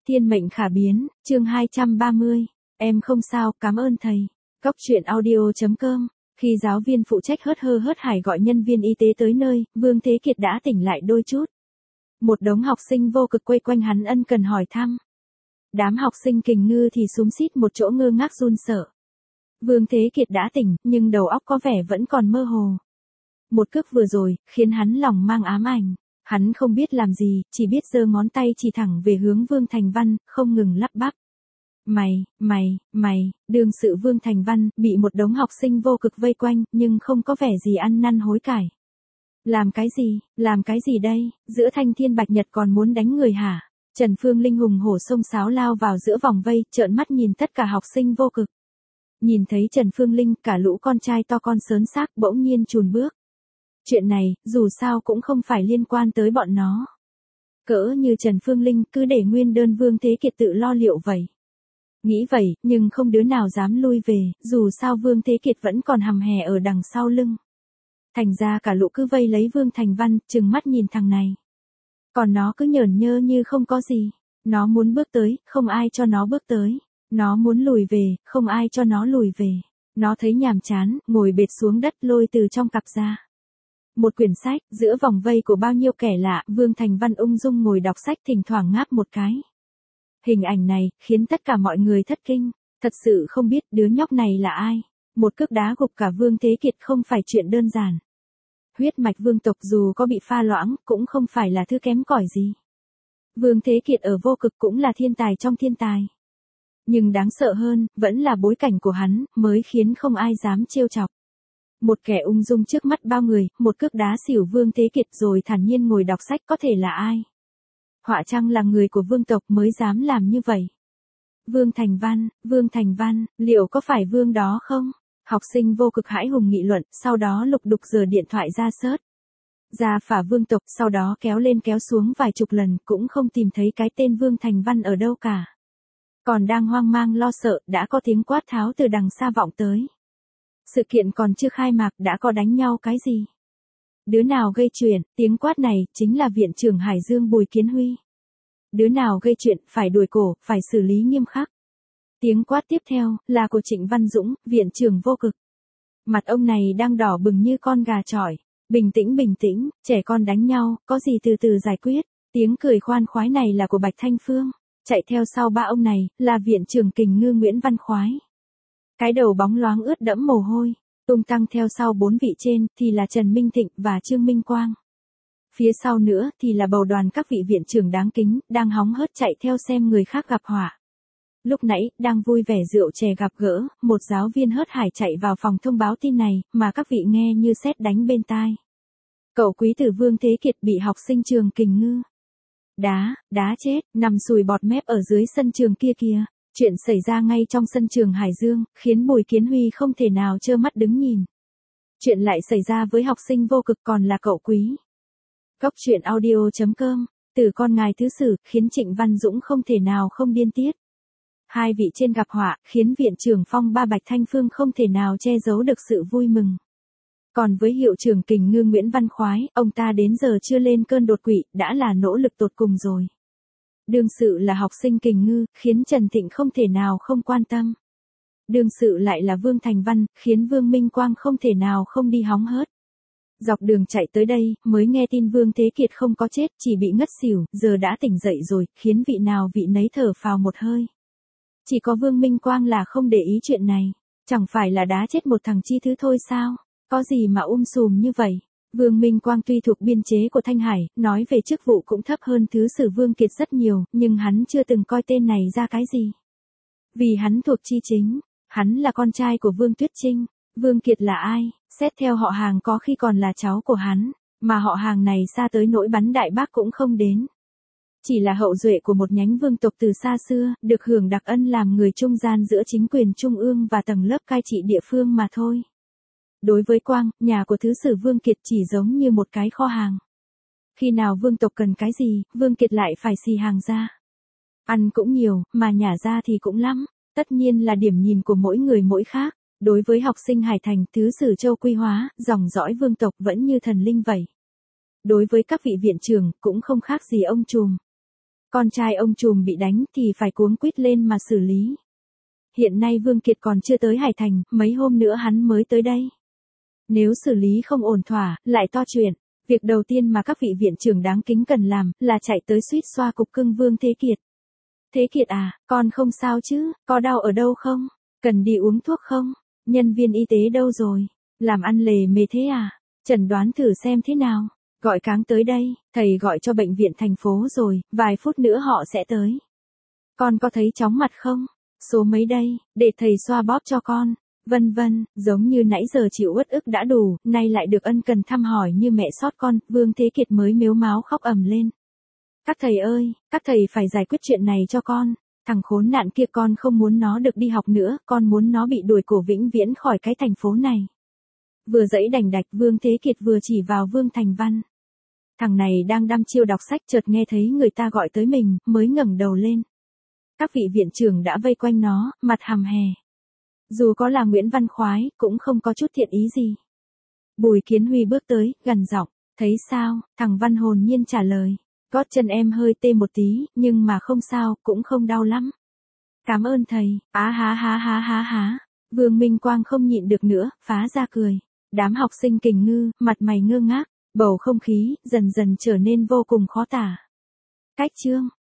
Thiên mệnh khả biến, chương 230. Em không sao, cảm ơn thầy. Cóc truyện audio.com. Khi giáo viên phụ trách hớt hải gọi nhân viên y tế tới nơi, Vương Thế Kiệt đã tỉnh lại đôi chút. Một đống học sinh vô cực quay quanh hắn ân cần hỏi thăm. Đám học sinh kình ngư thì xúm xít một chỗ ngơ ngác run sợ. Vương Thế Kiệt đã tỉnh, nhưng đầu óc có vẻ vẫn còn mơ hồ. Một cước vừa rồi, khiến hắn lòng mang ám ảnh. Hắn không biết làm gì, chỉ biết giơ ngón tay chỉ thẳng về hướng Vương Thành Văn, không ngừng lắp bắp. Mày, đương sự Vương Thành Văn, bị một đống học sinh vô cực vây quanh, nhưng không có vẻ gì ăn năn hối cải. Làm cái gì đây, giữa thanh thiên bạch nhật còn muốn đánh người hả? Trần Phương Linh hùng hổ xông xáo lao vào giữa vòng vây, trợn mắt nhìn tất cả học sinh vô cực. Nhìn thấy Trần Phương Linh, cả lũ con trai to con sớn xác bỗng nhiên chùn bước. Chuyện này, dù sao cũng không phải liên quan tới bọn nó. Cỡ như Trần Phương Linh cứ để nguyên đơn Vương Thế Kiệt tự lo liệu vậy. Nghĩ vậy, nhưng không đứa nào dám lui về, dù sao Vương Thế Kiệt vẫn còn hầm hè ở đằng sau lưng. Thành ra cả lũ cứ vây lấy Vương Thành Văn, trừng mắt nhìn thằng này. Còn nó cứ nhởn nhơ như không có gì. Nó muốn bước tới, không ai cho nó bước tới. Nó muốn lùi về, không ai cho nó lùi về. Nó thấy nhàm chán, ngồi bệt xuống đất lôi từ trong cặp ra một quyển sách, giữa vòng vây của bao nhiêu kẻ lạ, Vương Thành Văn ung dung ngồi đọc sách thỉnh thoảng ngáp một cái. Hình ảnh này, khiến tất cả mọi người thất kinh, thật sự không biết đứa nhóc này là ai. Một cước đá gục cả Vương Thế Kiệt không phải chuyện đơn giản. Huyết mạch vương tộc dù có bị pha loãng, cũng không phải là thứ kém cỏi gì. Vương Thế Kiệt ở vô cực cũng là thiên tài trong thiên tài. Nhưng đáng sợ hơn, vẫn là bối cảnh của hắn, mới khiến không ai dám trêu chọc. Một kẻ ung dung trước mắt bao người, một cước đá xỉu Vương Thế Kiệt rồi thản nhiên ngồi đọc sách có thể là ai? Họa chăng là người của vương tộc mới dám làm như vậy? Vương Thành Văn, liệu có phải vương đó không? Học sinh vô cực hãi hùng nghị luận, sau đó lục đục giở điện thoại ra search. Ra phả vương tộc, sau đó kéo lên kéo xuống vài chục lần, cũng không tìm thấy cái tên Vương Thành Văn ở đâu cả. Còn đang hoang mang lo sợ, đã có tiếng quát tháo từ đằng xa vọng tới. Sự kiện còn chưa khai mạc đã có đánh nhau cái gì? Đứa nào gây chuyện? Tiếng quát này chính là viện trưởng Hải Dương Bùi Kiến Huy. Đứa nào gây chuyện phải đuổi cổ, phải xử lý nghiêm khắc. Tiếng quát tiếp theo là của Trịnh Văn Dũng, viện trưởng vô cực. Mặt ông này đang đỏ bừng như con gà chọi. Bình tĩnh, trẻ con đánh nhau, có gì từ từ giải quyết. Tiếng cười khoan khoái này là của Bạch Thanh Phương. Chạy theo sau ba ông này là viện trưởng kình ngư Nguyễn Văn Khoái. Cái đầu bóng loáng ướt đẫm mồ hôi, tung tăng theo sau bốn vị trên thì là Trần Minh Thịnh và Trương Minh Quang. Phía sau nữa thì là bầu đoàn các vị viện trưởng đáng kính, đang hóng hớt chạy theo xem người khác gặp họa. Lúc nãy, đang vui vẻ rượu chè gặp gỡ, một giáo viên hớt hải chạy vào phòng thông báo tin này, mà các vị nghe như sét đánh bên tai. Cậu quý tử Vương Thế Kiệt bị học sinh trường kình ngư đá chết, nằm sùi bọt mép ở dưới sân trường kia kìa. Chuyện xảy ra ngay trong sân trường Hải Dương, khiến Bùi Kiến Huy không thể nào trơ mắt đứng nhìn. Chuyện lại xảy ra với học sinh vô cực còn là cậu quý. Cóc truyện audio.com, từ con ngài thứ sử, khiến Trịnh Văn Dũng không thể nào không điên tiết. Hai vị trên gặp họa, khiến viện trưởng Phong Ba Bạch Thanh Phương không thể nào che giấu được sự vui mừng. Còn với hiệu trưởng kình ngư Nguyễn Văn Khoái, ông ta đến giờ chưa lên cơn đột quỵ, đã là nỗ lực tột cùng rồi. Đương sự là học sinh kình ngư, khiến Trần Thịnh không thể nào không quan tâm. Đương sự lại là Vương Thành Văn, khiến Vương Minh Quang không thể nào không đi hóng hớt. Dọc đường chạy tới đây, mới nghe tin Vương Thế Kiệt không có chết, chỉ bị ngất xỉu, giờ đã tỉnh dậy rồi, khiến vị nào vị nấy thở phào một hơi. Chỉ có Vương Minh Quang là không để ý chuyện này. Chẳng phải là đá chết một thằng chi thứ thôi sao? Có gì mà sùm như vậy? Vương Minh Quang tuy thuộc biên chế của Thanh Hải, nói về chức vụ cũng thấp hơn thứ sử Vương Kiệt rất nhiều, nhưng hắn chưa từng coi tên này ra cái gì. Vì hắn thuộc chi chính, hắn là con trai của Vương Tuyết Trinh. Vương Kiệt là ai? Xét theo họ hàng có khi còn là cháu của hắn, mà họ hàng này xa tới nỗi bắn đại bác cũng không đến. Chỉ là hậu duệ của một nhánh vương tộc từ xa xưa, được hưởng đặc ân làm người trung gian giữa chính quyền trung ương và tầng lớp cai trị địa phương mà thôi. Đối với Quang, nhà của thứ sử Vương Kiệt chỉ giống như một cái kho hàng. Khi nào vương tộc cần cái gì, Vương Kiệt lại phải xì hàng ra. Ăn cũng nhiều, mà nhả ra thì cũng lắm. Tất nhiên là điểm nhìn của mỗi người mỗi khác. Đối với học sinh Hải Thành, thứ sử Châu Quy Hóa, dòng dõi vương tộc vẫn như thần linh vậy. Đối với các vị viện trưởng, cũng không khác gì ông trùm. Con trai ông trùm bị đánh thì phải cuống quýt lên mà xử lý. Hiện nay Vương Kiệt còn chưa tới Hải Thành, mấy hôm nữa hắn mới tới đây. Nếu xử lý không ổn thỏa, lại to chuyện. Việc đầu tiên mà các vị viện trưởng đáng kính cần làm, là chạy tới suýt xoa cục cưng Vương Thế Kiệt. Thế Kiệt à, con không sao chứ, có đau ở đâu không? Cần đi uống thuốc không? Nhân viên y tế đâu rồi? Làm ăn lề mề thế à? Chẩn đoán thử xem thế nào. Gọi cáng tới đây, thầy gọi cho bệnh viện thành phố rồi, vài phút nữa họ sẽ tới. Con có thấy chóng mặt không? Số mấy đây, để thầy xoa bóp cho con. Vân vân, giống như nãy giờ chịu uất ức đã đủ, nay lại được ân cần thăm hỏi như mẹ xót con, Vương Thế Kiệt mới mếu máo khóc ầm lên. Các thầy ơi, các thầy phải giải quyết chuyện này cho con. Thằng khốn nạn kia con không muốn nó được đi học nữa, con muốn nó bị đuổi cổ vĩnh viễn khỏi cái thành phố này. Vừa dãy đành đạch Vương Thế Kiệt vừa chỉ vào Vương Thành Văn. Thằng này đang đăm chiêu đọc sách chợt nghe thấy người ta gọi tới mình, mới ngẩng đầu lên. Các vị viện trưởng đã vây quanh nó, mặt hầm hè. Dù có là Nguyễn Văn Khoái, cũng không có chút thiện ý gì. Bùi Kiến Huy bước tới, gần giọng, thấy sao, thằng Văn hồn nhiên trả lời. Gót chân em hơi tê một tí, nhưng mà không sao, cũng không đau lắm. Cảm ơn thầy, á há há há há há. Vương Minh Quang không nhịn được nữa, phá ra cười. Đám học sinh kình ngư, mặt mày ngơ ngác, bầu không khí, dần dần trở nên vô cùng khó tả. Cách chương.